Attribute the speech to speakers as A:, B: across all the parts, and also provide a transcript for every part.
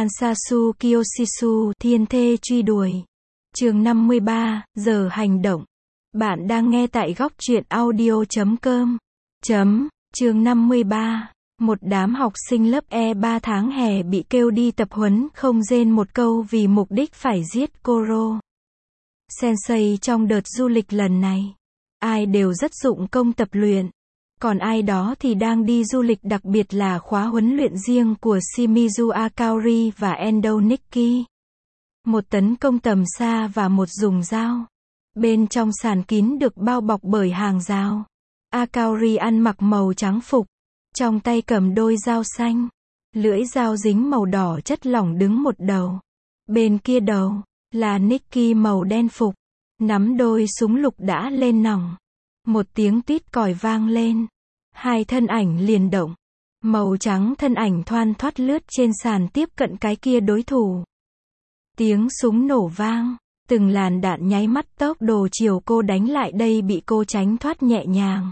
A: Kansasu Kyoshisu thiên thê truy đuổi. Chương 53, giờ hành động. Bạn đang nghe tại góc truyện audio.com. Chương 53. Một đám học sinh lớp E3 tháng hè bị kêu đi tập huấn không rên một câu vì mục đích phải giết Koro Sensei trong đợt du lịch lần này. Ai đều rất dụng công tập luyện. Còn ai đó thì đang đi du lịch, đặc biệt là khóa huấn luyện riêng của Shimizu Akaori và Endo Nikki. Một tấn công tầm xa và một dùng dao. Bên trong sàn kín được bao bọc bởi hàng rào. Akaori ăn mặc màu trắng phục, trong tay cầm đôi dao xanh. Lưỡi dao dính màu đỏ chất lỏng đứng một đầu. Bên kia đầu là Nikki màu đen phục, nắm đôi súng lục đã lên nòng. Một tiếng tít còi vang lên. Hai thân ảnh liền động. Màu trắng thân ảnh thoăn thoắt lướt trên sàn tiếp cận cái kia đối thủ. Tiếng súng nổ vang. Từng làn đạn nháy mắt tốc độ chiều cô đánh lại đây bị cô tránh thoát nhẹ nhàng.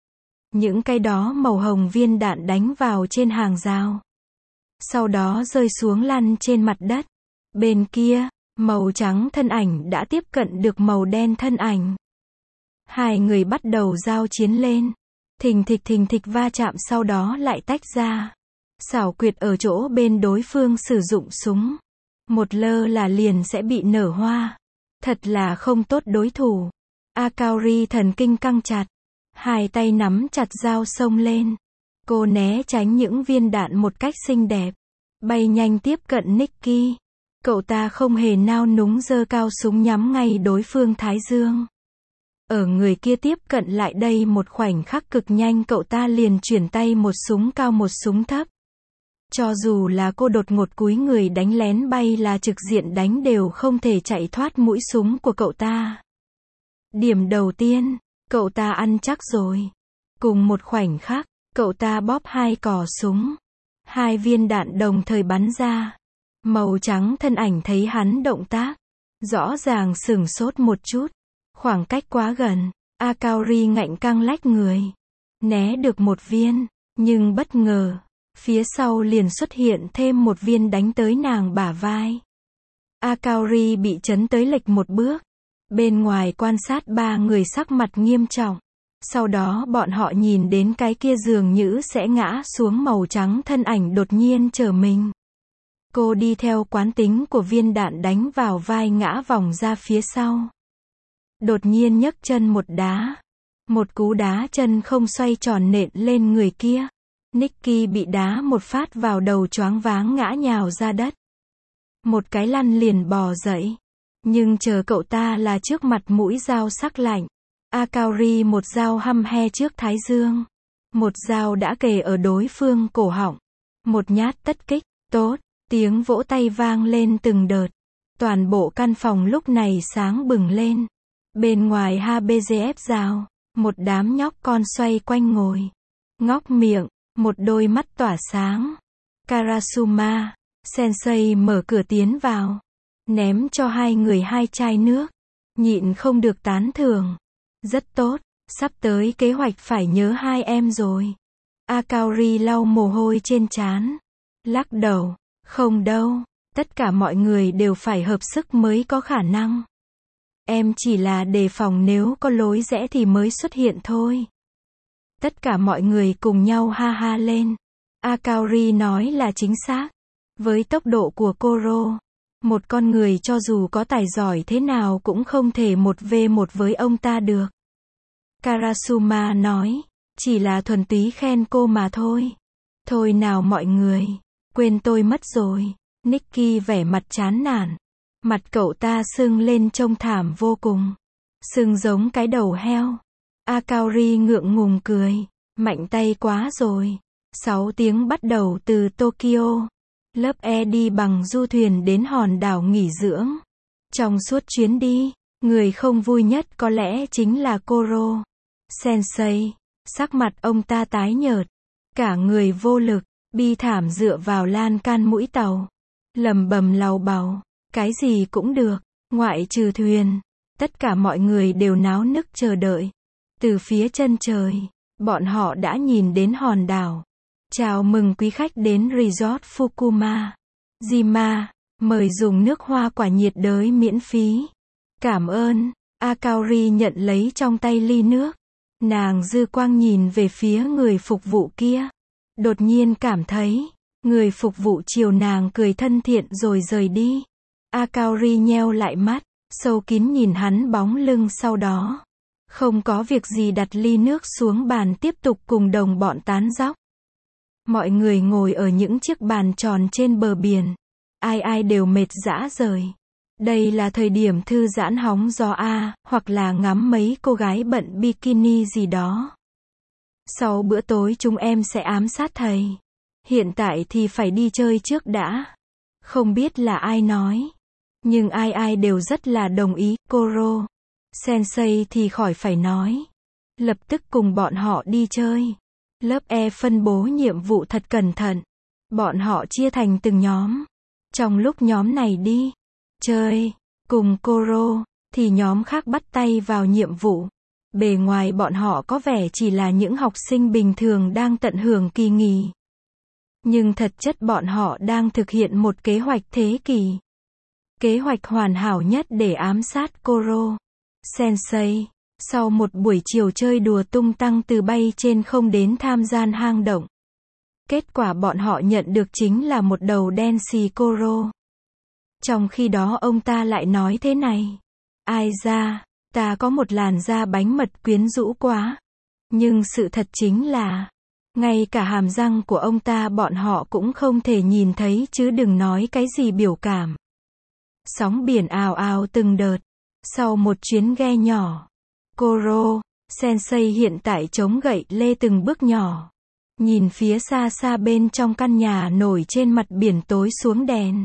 A: Những cái đó màu hồng viên đạn đánh vào trên hàng rào. Sau đó rơi xuống lăn trên mặt đất. Bên kia, màu trắng thân ảnh đã tiếp cận được màu đen thân ảnh. Hai người bắt đầu giao chiến lên. Thình thịch va chạm, sau đó lại tách ra. Xảo quyệt ở chỗ bên đối phương sử dụng súng. Một lơ là liền sẽ bị nở hoa. Thật là không tốt đối thủ. Akaori thần kinh căng chặt. Hai tay nắm chặt dao xông lên. Cô né tránh những viên đạn một cách xinh đẹp. Bay nhanh tiếp cận Nikki. Cậu ta không hề nao núng giơ cao súng nhắm ngay đối phương thái dương. Ở người kia tiếp cận lại đây một khoảnh khắc cực nhanh, cậu ta liền chuyển tay, một súng cao một súng thấp. Cho dù là cô đột ngột cúi người đánh lén bay là trực diện đánh đều không thể chạy thoát mũi súng của cậu ta. Điểm đầu tiên, cậu ta ăn chắc rồi. Cùng một khoảnh khắc, cậu ta bóp hai cò súng. Hai viên đạn đồng thời bắn ra. Màu trắng thân ảnh thấy hắn động tác, rõ ràng sửng sốt một chút. Khoảng cách quá gần, Akaori ngạnh căng lách người. Né được một viên, nhưng bất ngờ, phía sau liền xuất hiện thêm một viên đánh tới nàng bả vai. Akaori bị chấn tới lệch một bước. Bên ngoài quan sát ba người sắc mặt nghiêm trọng. Sau đó bọn họ nhìn đến cái kia dường như sẽ ngã xuống màu trắng thân ảnh đột nhiên trở mình. Cô đi theo quán tính của viên đạn đánh vào vai ngã vòng ra phía sau. Đột nhiên nhấc chân một đá. Một cú đá chân không xoay tròn nện lên người kia. Nikki bị đá một phát vào đầu, choáng váng ngã nhào ra đất. Một cái lăn liền bò dậy. Nhưng chờ cậu ta là trước mặt mũi dao sắc lạnh. Akaori một dao hăm he trước thái dương. Một dao đã kề ở đối phương cổ họng. Một nhát tất kích, tốt, tiếng vỗ tay vang lên từng đợt. Toàn bộ căn phòng lúc này sáng bừng lên. Bên ngoài HBGF rào, một đám nhóc con xoay quanh ngồi. Ngóc miệng, một đôi mắt tỏa sáng. Karasuma Sensei mở cửa tiến vào. Ném cho hai người hai chai nước. Nhịn không được tán thưởng. Rất tốt, sắp tới kế hoạch phải nhớ hai em rồi. Akaori lau mồ hôi trên trán. Lắc đầu, không đâu, tất cả mọi người đều phải hợp sức mới có khả năng. Em chỉ là đề phòng nếu có lối rẽ thì mới xuất hiện thôi. Tất cả mọi người cùng nhau ha ha lên. Akaori nói là chính xác. Với tốc độ của Koro, một con người cho dù có tài giỏi thế nào cũng không thể 1v1 với ông ta được. Karasuma nói, chỉ là thuần túy khen cô mà thôi. Thôi nào mọi người, quên tôi mất rồi. Nikki vẻ mặt chán nản. Mặt cậu ta sưng lên trông thảm vô cùng. Sưng giống cái đầu heo. Akaori ngượng ngùng cười. Mạnh tay quá rồi. 6 tiếng bắt đầu từ Tokyo. Lớp E đi bằng du thuyền đến hòn đảo nghỉ dưỡng. Trong suốt chuyến đi, người không vui nhất có lẽ chính là Koro Sensei. Sắc mặt ông ta tái nhợt. Cả người vô lực, bi thảm dựa vào lan can mũi tàu. Lầm bầm lầu bầu. Cái gì cũng được, ngoại trừ thuyền. Tất cả mọi người đều náo nức chờ đợi. Từ phía chân trời, bọn họ đã nhìn đến hòn đảo. Chào mừng quý khách đến Resort Fukuma. Jima, mời dùng nước hoa quả nhiệt đới miễn phí. Cảm ơn. Akaori nhận lấy trong tay ly nước. Nàng dư quang nhìn về phía người phục vụ kia. Đột nhiên cảm thấy, người phục vụ chiều nàng cười thân thiện rồi rời đi. Akaori nheo lại mắt, sâu kín nhìn hắn bóng lưng sau đó. Không có việc gì đặt ly nước xuống bàn tiếp tục cùng đồng bọn tán dóc. Mọi người ngồi ở những chiếc bàn tròn trên bờ biển. Ai ai đều mệt rã rời. Đây là thời điểm thư giãn hóng gió hoặc là ngắm mấy cô gái bận bikini gì đó. Sau bữa tối chúng em sẽ ám sát thầy. Hiện tại thì phải đi chơi trước đã. Không biết là ai nói. Nhưng ai ai đều rất là đồng ý. Koro Sensei thì khỏi phải nói. Lập tức cùng bọn họ đi chơi. Lớp E phân bố nhiệm vụ thật cẩn thận. Bọn họ chia thành từng nhóm. Trong lúc nhóm này đi chơi cùng Koro, thì nhóm khác bắt tay vào nhiệm vụ. Bề ngoài bọn họ có vẻ chỉ là những học sinh bình thường đang tận hưởng kỳ nghỉ. Nhưng thật chất bọn họ đang thực hiện một kế hoạch thế kỷ. Kế hoạch hoàn hảo nhất để ám sát Koro Sensei. Sau một buổi chiều chơi đùa tung tăng từ bay trên không đến tham gia hang động. Kết quả bọn họ nhận được chính là một đầu đen xì Koro. Trong khi đó ông ta lại nói thế này. Ai ra, ta có một làn da bánh mật quyến rũ quá. Nhưng sự thật chính là, ngay cả hàm răng của ông ta bọn họ cũng không thể nhìn thấy chứ đừng nói cái gì biểu cảm. Sóng biển ào ào từng đợt. Sau một chuyến ghe nhỏ, Koro Sensei hiện tại chống gậy lê từng bước nhỏ. Nhìn phía xa xa bên trong căn nhà nổi trên mặt biển tối xuống đèn.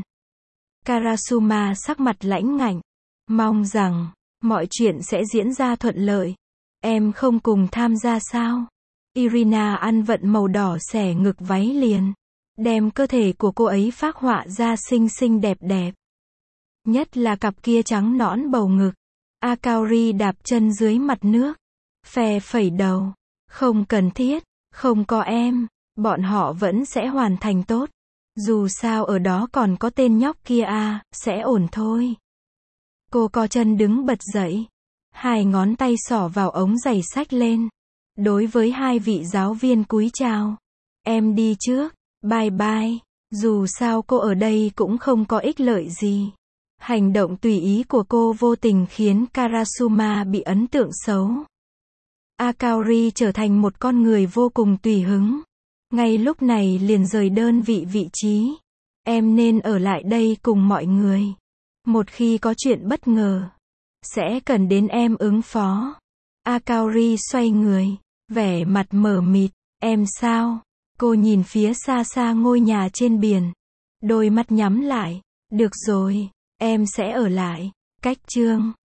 A: Karasuma sắc mặt lãnh ngạnh. Mong rằng, mọi chuyện sẽ diễn ra thuận lợi. Em không cùng tham gia sao? Irina ăn vận màu đỏ xẻ ngực váy liền. Đem cơ thể của cô ấy phác họa ra xinh xinh đẹp đẹp. Nhất là cặp kia trắng nõn bầu ngực. Akaori đạp chân dưới mặt nước. Phe phẩy đầu. Không cần thiết, không có em. Bọn họ vẫn sẽ hoàn thành tốt. Dù sao ở đó còn có tên nhóc kia sẽ ổn thôi. Cô co chân đứng bật dậy. Hai ngón tay xỏ vào ống giày xách lên. Đối với hai vị giáo viên cúi chào. Em đi trước, bye bye. Dù sao cô ở đây cũng không có ích lợi gì. Hành động tùy ý của cô vô tình khiến Karasuma bị ấn tượng xấu. Akaori trở thành một con người vô cùng tùy hứng. Ngay lúc này liền rời đơn vị trí. Em nên ở lại đây cùng mọi người. Một khi có chuyện bất ngờ, sẽ cần đến em ứng phó. Akaori xoay người, vẻ mặt mờ mịt. Em sao? Cô nhìn phía xa xa ngôi nhà trên biển. Đôi mắt nhắm lại. Được rồi, em sẽ ở lại. Cách chương